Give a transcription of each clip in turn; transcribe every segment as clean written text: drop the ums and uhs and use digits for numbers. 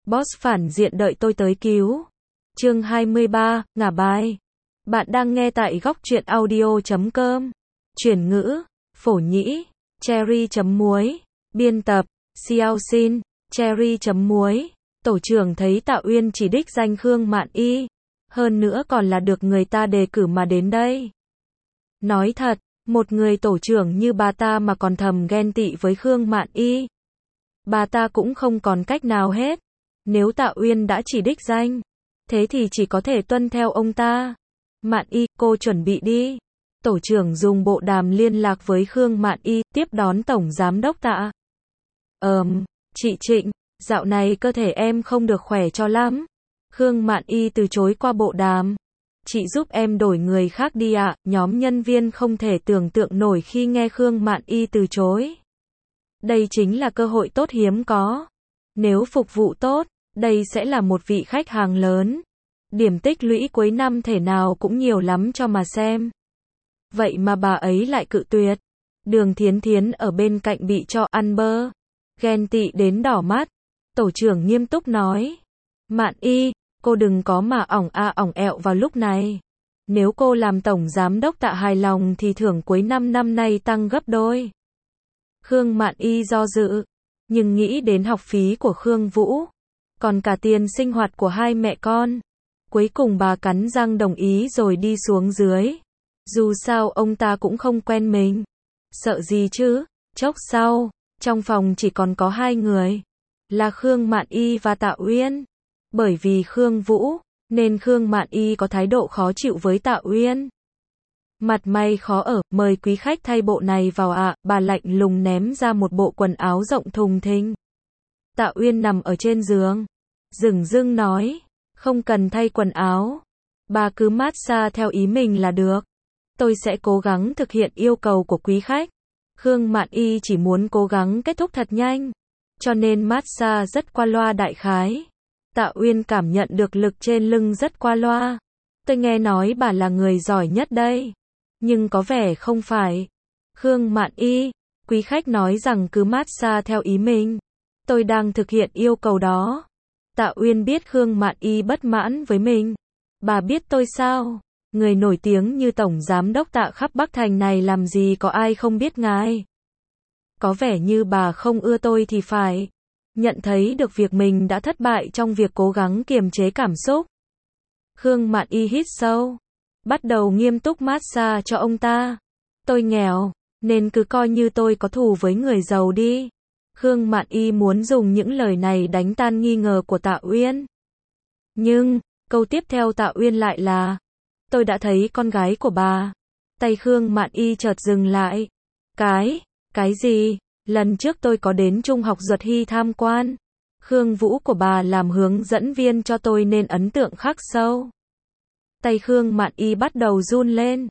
Boss phản diện đợi tôi tới cứu. Chương 23, ngả bài. Bạn đang nghe tại góc truyện audio.com. Chuyển ngữ, phổ nhĩ, cherry.muối. Biên tập, Xiao Xin, cherry.muối. Tổ trưởng thấy Tạ Uyên chỉ đích danh Khương Mạn Y. Hơn nữa còn là được người ta đề cử mà đến đây. Nói thật, một người tổ trưởng như bà ta mà còn thầm ghen tị với Khương Mạn Y. Bà ta cũng không còn cách nào hết. Nếu Tạ Uyên đã chỉ đích danh, thế thì chỉ có thể tuân theo ông ta. Mạn Y, cô chuẩn bị đi. Tổ trưởng dùng bộ đàm liên lạc với Khương Mạn Y, tiếp đón Tổng Giám đốc Tạ. Chị Trịnh, dạo này cơ thể em không được khỏe cho lắm. Khương Mạn Y từ chối qua bộ đàm. Chị giúp em đổi người khác đi ạ. Nhóm nhân viên không thể tưởng tượng nổi khi nghe Khương Mạn Y từ chối. Đây chính là cơ hội tốt hiếm có. Nếu phục vụ tốt, đây sẽ là một vị khách hàng lớn. Điểm tích lũy cuối năm thể nào cũng nhiều lắm cho mà xem. Vậy mà bà ấy lại cự tuyệt. Đường Thiến Thiến ở bên cạnh bị cho ăn bơ. Ghen tị đến đỏ mắt. Tổ trưởng nghiêm túc nói. Mạn Y, cô đừng có mà ỏng ẹo vào lúc này. Nếu cô làm tổng giám đốc Tạ hài lòng thì thưởng cuối năm nay tăng gấp đôi. Khương Mạn Y do dự. Nhưng nghĩ đến học phí của Khương Vũ. Còn cả tiền sinh hoạt của hai mẹ con. Cuối cùng bà cắn răng đồng ý rồi đi xuống dưới. Dù sao ông ta cũng không quen mình. Sợ gì chứ? Chốc sau, trong phòng chỉ còn có hai người. Là Khương Mạn Y và Tạ Uyên. Bởi vì Khương Vũ, nên Khương Mạn Y có thái độ khó chịu với Tạ Uyên. Mặt mày khó ở, mời quý khách thay bộ này vào ạ. Bà lạnh lùng ném ra một bộ quần áo rộng thùng thình. Tạ Uyên nằm ở trên giường. Dửng dưng nói, không cần thay quần áo. Bà cứ massage theo ý mình là được. Tôi sẽ cố gắng thực hiện yêu cầu của quý khách. Khương Mạn Y chỉ muốn cố gắng kết thúc thật nhanh. Cho nên massage rất qua loa đại khái. Tạ Uyên cảm nhận được lực trên lưng rất qua loa. Tôi nghe nói bà là người giỏi nhất đây. Nhưng có vẻ không phải. Khương Mạn Y, quý khách nói rằng cứ massage theo ý mình. Tôi đang thực hiện yêu cầu đó. Tạ Uyên biết Khương Mạn Y bất mãn với mình. Bà biết tôi sao? Người nổi tiếng như Tổng Giám đốc Tạ khắp Bắc Thành này làm gì có ai không biết ngài. Có vẻ như bà không ưa tôi thì phải. Nhận thấy được việc mình đã thất bại trong việc cố gắng kiềm chế cảm xúc. Khương Mạn Y hít sâu. Bắt đầu nghiêm túc massage cho ông ta. Tôi nghèo, nên cứ coi như tôi có thù với người giàu đi. Khương Mạn Y muốn dùng những lời này đánh tan nghi ngờ của Tạ Uyên. Nhưng, câu tiếp theo Tạ Uyên lại là, tôi đã thấy con gái của bà. Tay Khương Mạn Y chợt dừng lại. Cái gì? Lần trước tôi có đến Trung học Duật Hy tham quan. Khương Vũ của bà làm hướng dẫn viên cho tôi nên ấn tượng khắc sâu. Tay Khương Mạn Y bắt đầu run lên.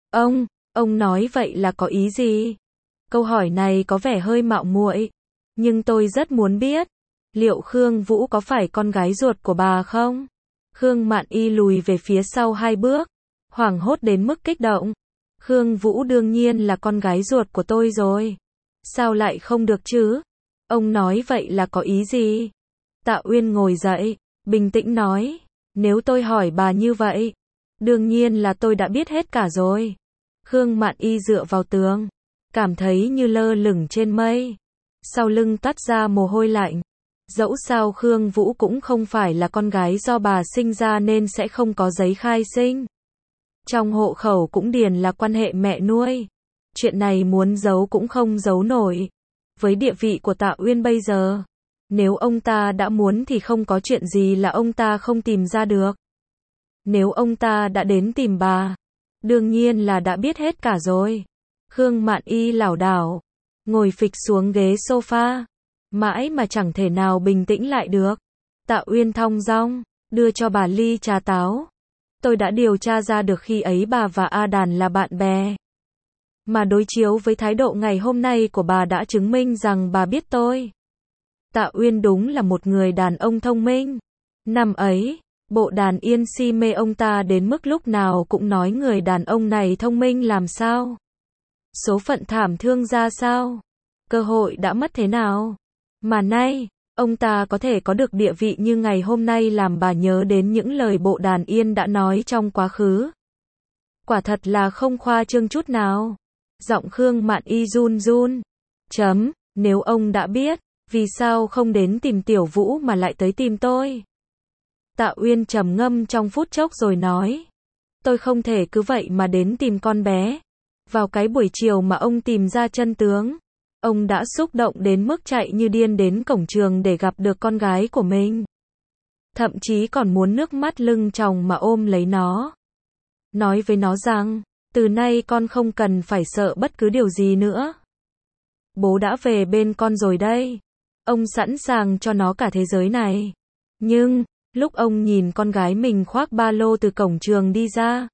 Ông nói vậy là có ý gì? Câu hỏi này có vẻ hơi mạo muội. Nhưng tôi rất muốn biết. Liệu Khương Vũ có phải con gái ruột của bà không? Khương Mạn Y lùi về phía sau 2 bước. Hoảng hốt đến mức kích động. Khương Vũ đương nhiên là con gái ruột của tôi rồi. Sao lại không được chứ? Ông nói vậy là có ý gì? Tạ Uyên ngồi dậy, bình tĩnh nói. Nếu tôi hỏi bà như vậy, đương nhiên là tôi đã biết hết cả rồi. Khương Mạn Y dựa vào tường, cảm thấy như lơ lửng trên mây. Sau lưng toát ra mồ hôi lạnh. Dẫu sao Khương Vũ cũng không phải là con gái do bà sinh ra nên sẽ không có giấy khai sinh. Trong hộ khẩu cũng điền là quan hệ mẹ nuôi. Chuyện này muốn giấu cũng không giấu nổi. Với địa vị của Tạ Uyên bây giờ, nếu ông ta đã muốn thì không có chuyện gì là ông ta không tìm ra được. Nếu ông ta đã đến tìm bà, đương nhiên là đã biết hết cả rồi. Khương Mạn Y lảo đảo, ngồi phịch xuống ghế sofa, mãi mà chẳng thể nào bình tĩnh lại được. Tạ Uyên thong dong, đưa cho bà ly trà táo. Tôi đã điều tra ra được khi ấy bà và A Đàn là bạn bè. Mà đối chiếu với thái độ ngày hôm nay của bà đã chứng minh rằng bà biết tôi. Tạ Uyên đúng là một người đàn ông thông minh. Năm ấy, Bộ Đàn Yên si mê ông ta đến mức lúc nào cũng nói người đàn ông này thông minh làm sao. Số phận thảm thương ra sao. Cơ hội đã mất thế nào. Mà nay, ông ta có thể có được địa vị như ngày hôm nay làm bà nhớ đến những lời Bộ Đàn Yên đã nói trong quá khứ. Quả thật là không khoa trương chút nào. Giọng Khương Mạn Y run run. Nếu ông đã biết, vì sao không đến tìm Tiểu Vũ mà lại tới tìm tôi? Tạ Uyên trầm ngâm trong phút chốc rồi nói. Tôi không thể cứ vậy mà đến tìm con bé. Vào cái buổi chiều mà ông tìm ra chân tướng, ông đã xúc động đến mức chạy như điên đến cổng trường để gặp được con gái của mình. Thậm chí còn muốn nước mắt lưng tròng mà ôm lấy nó. Nói với nó rằng, từ nay con không cần phải sợ bất cứ điều gì nữa. Bố đã về bên con rồi đây. Ông sẵn sàng cho nó cả thế giới này. Nhưng, lúc ông nhìn con gái mình khoác ba lô từ cổng trường đi ra,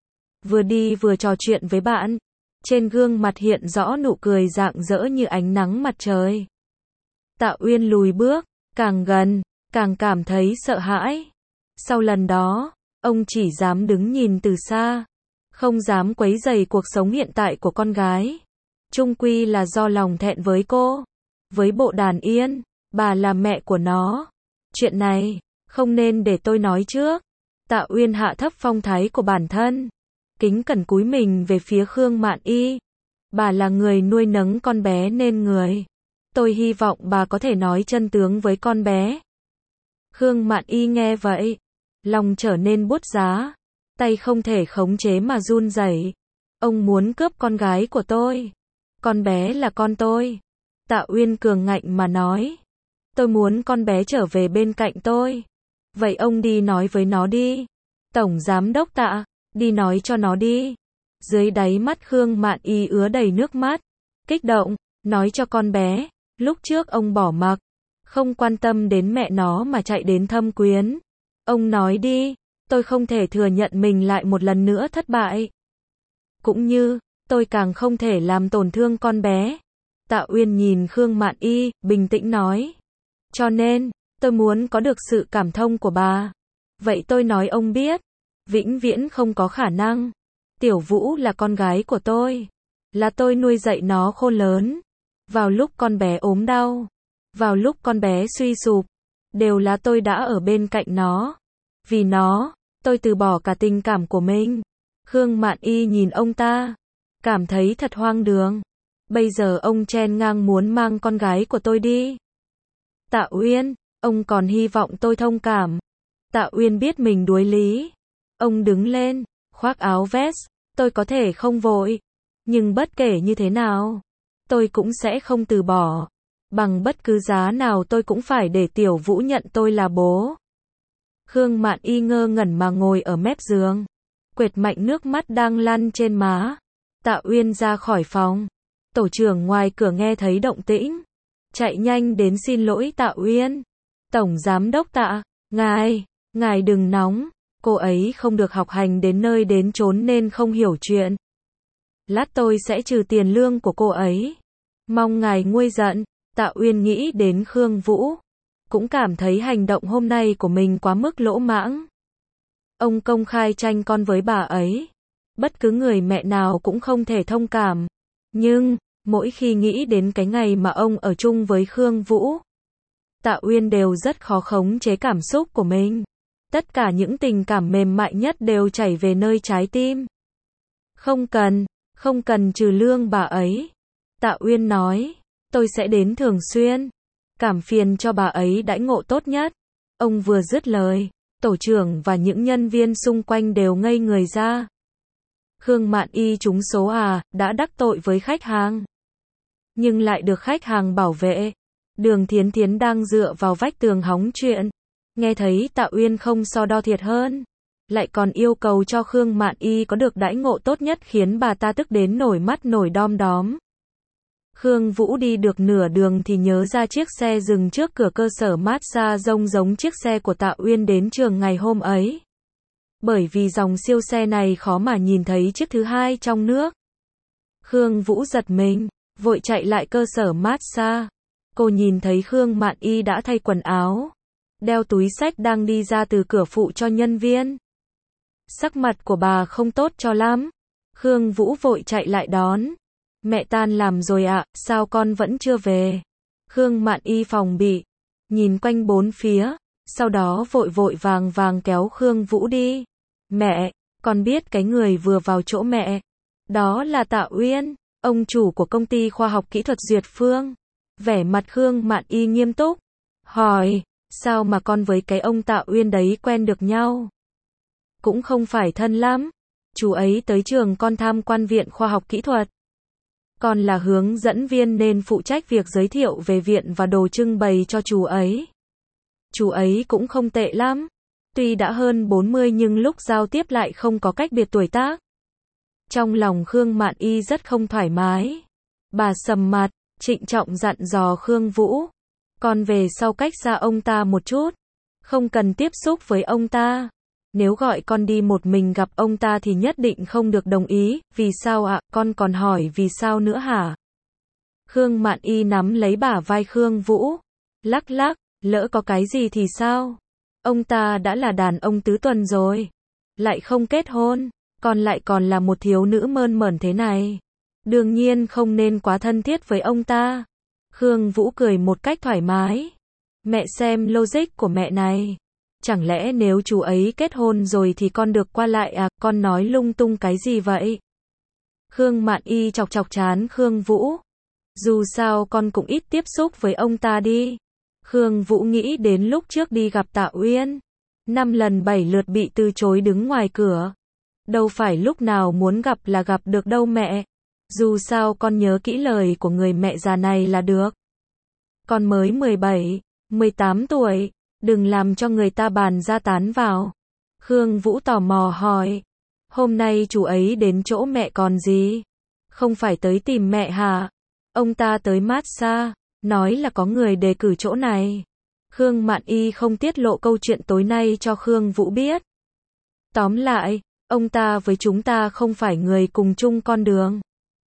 vừa đi vừa trò chuyện với bạn, trên gương mặt hiện rõ nụ cười rạng rỡ như ánh nắng mặt trời. Tạ Uyên lùi bước, càng gần, càng cảm thấy sợ hãi. Sau lần đó, ông chỉ dám đứng nhìn từ xa, không dám quấy rầy cuộc sống hiện tại của con gái. Chung quy là do lòng thẹn với cô, với Bộ Đàn Yên, bà là mẹ của nó. Chuyện này, không nên để tôi nói trước. Tạ Uyên hạ thấp phong thái của bản thân, kính cẩn cúi mình về phía Khương Mạn Y. Bà là người nuôi nấng con bé nên người. Tôi hy vọng bà có thể nói chân tướng với con bé. Khương Mạn Y nghe vậy, lòng trở nên buốt giá, tay không thể khống chế mà run rẩy. Ông muốn cướp con gái của tôi. Con bé là con tôi. Tạ Uyên cường ngạnh mà nói. Tôi muốn con bé trở về bên cạnh tôi. Vậy ông đi nói với nó đi. Tổng Giám đốc Tạ, đi nói cho nó đi. Dưới đáy mắt Khương Mạn Y ứa đầy nước mắt. Kích động, nói cho con bé. Lúc trước ông bỏ mặc, không quan tâm đến mẹ nó mà chạy đến thâm quyến. Ông nói đi, tôi không thể thừa nhận mình lại một lần nữa thất bại. Cũng như, tôi càng không thể làm tổn thương con bé. Tạ Uyên nhìn Khương Mạn Y, bình tĩnh nói. Cho nên, tôi muốn có được sự cảm thông của bà. Vậy tôi nói ông biết, vĩnh viễn không có khả năng. Tiểu Vũ là con gái của tôi. Là tôi nuôi dạy nó khôn lớn. Vào lúc con bé ốm đau, vào lúc con bé suy sụp, đều là tôi đã ở bên cạnh nó. Vì nó, tôi từ bỏ cả tình cảm của mình. Khương Mạn Y nhìn ông ta, cảm thấy thật hoang đường. Bây giờ ông chen ngang muốn mang con gái của tôi đi. Tạ Uyên, ông còn hy vọng tôi thông cảm. Tạ Uyên biết mình đuối lý. Ông đứng lên, khoác áo vest. Tôi có thể không vội, nhưng bất kể như thế nào, tôi cũng sẽ không từ bỏ. Bằng bất cứ giá nào tôi cũng phải để Tiểu Vũ nhận tôi là bố. Khương Mạn Y ngơ ngẩn mà ngồi ở mép giường, quệt mạnh nước mắt đang lăn trên má. Tạ Uyên ra khỏi phòng. Tổ trưởng ngoài cửa nghe thấy động tĩnh, chạy nhanh đến xin lỗi Tạ Uyên. Tổng Giám đốc Tạ, ngài đừng nóng, cô ấy không được học hành đến nơi đến chốn nên không hiểu chuyện. Lát tôi sẽ trừ tiền lương của cô ấy. Mong ngài nguôi giận. Tạ Uyên nghĩ đến Khương Vũ, cũng cảm thấy hành động hôm nay của mình quá mức lỗ mãng. Ông công khai tranh con với bà ấy. Bất cứ người mẹ nào cũng không thể thông cảm. Nhưng, mỗi khi nghĩ đến cái ngày mà ông ở chung với Khương Vũ, Tạ Uyên đều rất khó khống chế cảm xúc của mình. Tất cả những tình cảm mềm mại nhất đều chảy về nơi trái tim. Không cần trừ lương bà ấy. Tạ Uyên nói, tôi sẽ đến thường xuyên. Cảm phiền cho bà ấy đãi ngộ tốt nhất. Ông vừa dứt lời, tổ trưởng và những nhân viên xung quanh đều ngây người ra. Khương Mạn Y trúng số đã đắc tội với khách hàng. Nhưng lại được khách hàng bảo vệ. Đường Thiến Thiến đang dựa vào vách tường hóng chuyện. Nghe thấy Tạ Uyên không so đo thiệt hơn. Lại còn yêu cầu cho Khương Mạn Y có được đãi ngộ tốt nhất khiến bà ta tức đến nổi mắt nổi đom đóm. Khương Vũ đi được nửa đường thì nhớ ra chiếc xe dừng trước cửa cơ sở massage giống chiếc xe của Tạ Uyên đến trường ngày hôm ấy. Bởi vì dòng siêu xe này khó mà nhìn thấy chiếc thứ hai trong nước. Khương Vũ giật mình, vội chạy lại cơ sở massage. Cô nhìn thấy Khương Mạn Y đã thay quần áo, đeo túi xách đang đi ra từ cửa phụ cho nhân viên. Sắc mặt của bà không tốt cho lắm. Khương Vũ vội chạy lại đón. Mẹ tan làm rồi ạ, sao con vẫn chưa về? Khương Mạn Y phòng bị. nhìn quanh bốn phía, sau đó vội vội vàng vàng kéo Khương Vũ đi. Mẹ, con biết cái người vừa vào chỗ mẹ. Đó là Tạ Uyên, ông chủ của công ty khoa học kỹ thuật Duyệt Phương. Vẻ mặt Khương Mạn Y nghiêm túc. Hỏi, sao mà con với cái ông Tạ Uyên đấy quen được nhau? Cũng không phải thân lắm. Chú ấy tới trường con tham quan viện khoa học kỹ thuật. Con là hướng dẫn viên nên phụ trách việc giới thiệu về viện và đồ trưng bày cho chú ấy. Chú ấy cũng không tệ lắm. Tuy đã hơn 40 nhưng lúc giao tiếp lại không có cách biệt tuổi tác. Trong lòng Khương Mạn Y rất không thoải mái. Bà sầm mặt, trịnh trọng dặn dò Khương Vũ. Con về sau cách xa ông ta một chút. Không cần tiếp xúc với ông ta. Nếu gọi con đi một mình gặp ông ta thì nhất định không được đồng ý. Vì sao ạ? Con còn hỏi vì sao nữa hả? Khương Mạn Y nắm lấy bả vai Khương Vũ. Lắc lắc, lỡ có cái gì thì sao? Ông ta đã là đàn ông tứ tuần rồi. Lại không kết hôn. Con lại còn là một thiếu nữ mơn mởn thế này. Đương nhiên không nên quá thân thiết với ông ta. Khương Vũ cười một cách thoải mái. Mẹ xem logic của mẹ này. Chẳng lẽ nếu chú ấy kết hôn rồi thì con được qua lại à? Con nói lung tung cái gì vậy? Khương Mạn Y chọc chọc trán Khương Vũ. Dù sao con cũng ít tiếp xúc với ông ta đi. Khương Vũ nghĩ đến lúc trước đi gặp Tạ Uyên. 5 lần 7 lượt bị từ chối đứng ngoài cửa. Đâu phải lúc nào muốn gặp là gặp được đâu mẹ. Dù sao con nhớ kỹ lời của người mẹ già này là được. Con mới 17, 18 tuổi. Đừng làm cho người ta bàn ra tán vào. Khương Vũ tò mò hỏi. Hôm nay chú ấy đến chỗ mẹ còn gì? Không phải tới tìm mẹ hả? Ông ta tới massage, nói là có người đề cử chỗ này. Khương Mạn Y không tiết lộ câu chuyện tối nay cho Khương Vũ biết. Tóm lại, ông ta với chúng ta không phải người cùng chung con đường.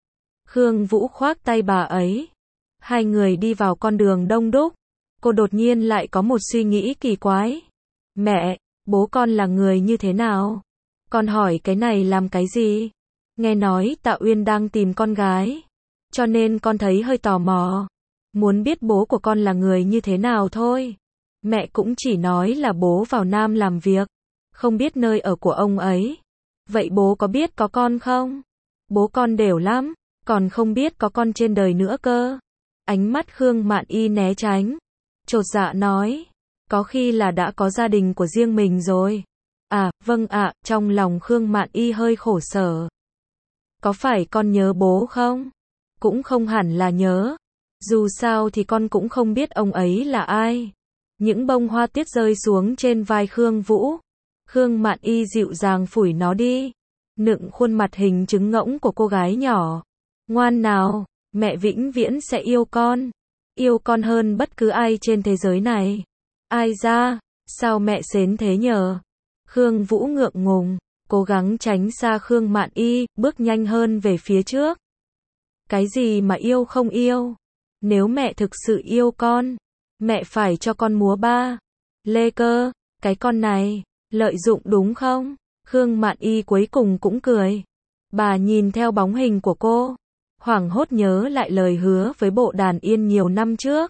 Khương Vũ khoác tay bà ấy. Hai người đi vào con đường đông đúc. Cô đột nhiên lại có một suy nghĩ kỳ quái. Mẹ, bố con là người như thế nào? Con hỏi cái này làm cái gì? Nghe nói Tạ Uyên đang tìm con gái. Cho nên con thấy hơi tò mò. Muốn biết bố của con là người như thế nào thôi. Mẹ cũng chỉ nói là bố vào Nam làm việc. Không biết nơi ở của ông ấy. Vậy bố có biết có con không? Bố con đều lắm. Còn không biết có con trên đời nữa cơ. Ánh mắt Khương Mạn Y né tránh. Chột dạ nói. Có khi là đã có gia đình của riêng mình rồi. À, vâng ạ, trong lòng Khương Mạn Y hơi khổ sở. Có phải con nhớ bố không? Cũng không hẳn là nhớ. Dù sao thì con cũng không biết ông ấy là ai. Những bông hoa tiết rơi xuống trên vai Khương Vũ. Khương Mạn Y dịu dàng phủi nó đi. Nựng khuôn mặt hình trứng ngỗng của cô gái nhỏ. Ngoan nào, mẹ vĩnh viễn sẽ yêu con. Yêu con hơn bất cứ ai trên thế giới này. Ai ra, sao mẹ xến thế nhờ? Khương Vũ ngượng ngùng, cố gắng tránh xa Khương Mạn Y, bước nhanh hơn về phía trước. Cái gì mà yêu không yêu? Nếu mẹ thực sự yêu con, mẹ phải cho con múa ba. Lê cơ, cái con này, lợi dụng đúng không? Khương Mạn Y cuối cùng cũng cười. Bà nhìn theo bóng hình của cô. Hoảng hốt nhớ lại lời hứa với Bộ Đàn Yên nhiều năm trước.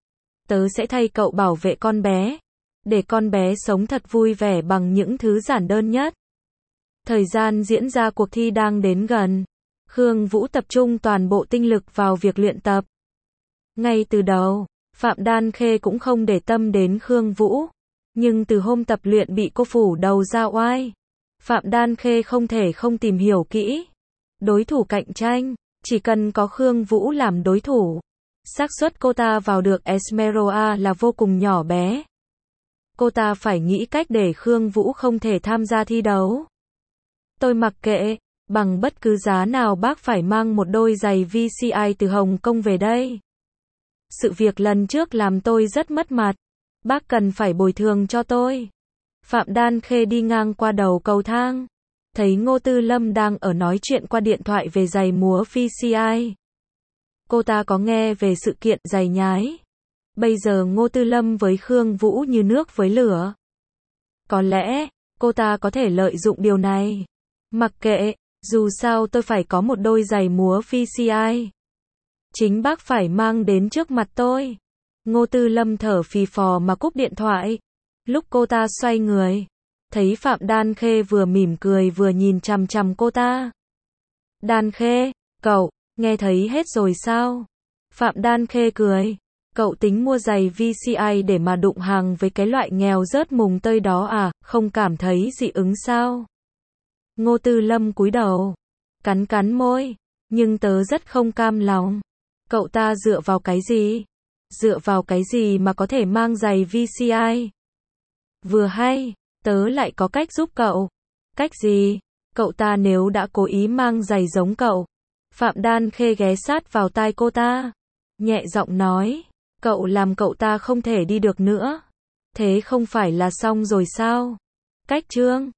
Tớ sẽ thay cậu bảo vệ con bé. Để con bé sống thật vui vẻ bằng những thứ giản đơn nhất. Thời gian diễn ra cuộc thi đang đến gần. Khương Vũ tập trung toàn bộ tinh lực vào việc luyện tập. Ngay từ đầu, Phạm Đan Khê cũng không để tâm đến Khương Vũ. Nhưng từ hôm tập luyện bị cô phủ đầu ra oai, Phạm Đan Khê không thể không tìm hiểu kỹ. Đối thủ cạnh tranh, chỉ cần có Khương Vũ làm đối thủ, xác suất cô ta vào được Esmeralda là vô cùng nhỏ bé. Cô ta phải nghĩ cách để Khương Vũ không thể tham gia thi đấu. Tôi mặc kệ, bằng bất cứ giá nào bác phải mang một đôi giày VCI từ Hồng Kông về đây. Sự việc lần trước làm tôi rất mất mặt. Bác cần phải bồi thường cho tôi. Phạm Đan Khê đi ngang qua đầu cầu thang. Thấy Ngô Tư Lâm đang ở nói chuyện qua điện thoại về giày múa VCI. Cô ta có nghe về sự kiện giày nhái. Bây giờ Ngô Tư Lâm với Khương Vũ như nước với lửa. Có lẽ, cô ta có thể lợi dụng điều này. Mặc kệ, dù sao tôi phải có một đôi giày múa VCI. Chính bác phải mang đến trước mặt tôi. Ngô Tư Lâm thở phì phò mà cúp điện thoại. Lúc cô ta xoay người, thấy Phạm Đan Khê vừa mỉm cười vừa nhìn chằm chằm cô ta. Đan Khê, cậu, nghe thấy hết rồi sao? Phạm Đan Khê cười. Cậu tính mua giày VCI để mà đụng hàng với cái loại nghèo rớt mùng tơi đó à, không cảm thấy dị ứng sao? Ngô Tư Lâm cúi đầu, cắn cắn môi, nhưng tớ rất không cam lòng. Cậu ta dựa vào cái gì? Dựa vào cái gì mà có thể mang giày VCI? Vừa hay, tớ lại có cách giúp cậu. Cách gì? Cậu ta nếu đã cố ý mang giày giống cậu. Phạm Đan Khê ghé sát vào tai cô ta, nhẹ giọng nói, cậu làm cậu ta không thể đi được nữa. Thế không phải là xong rồi sao? Cách trương.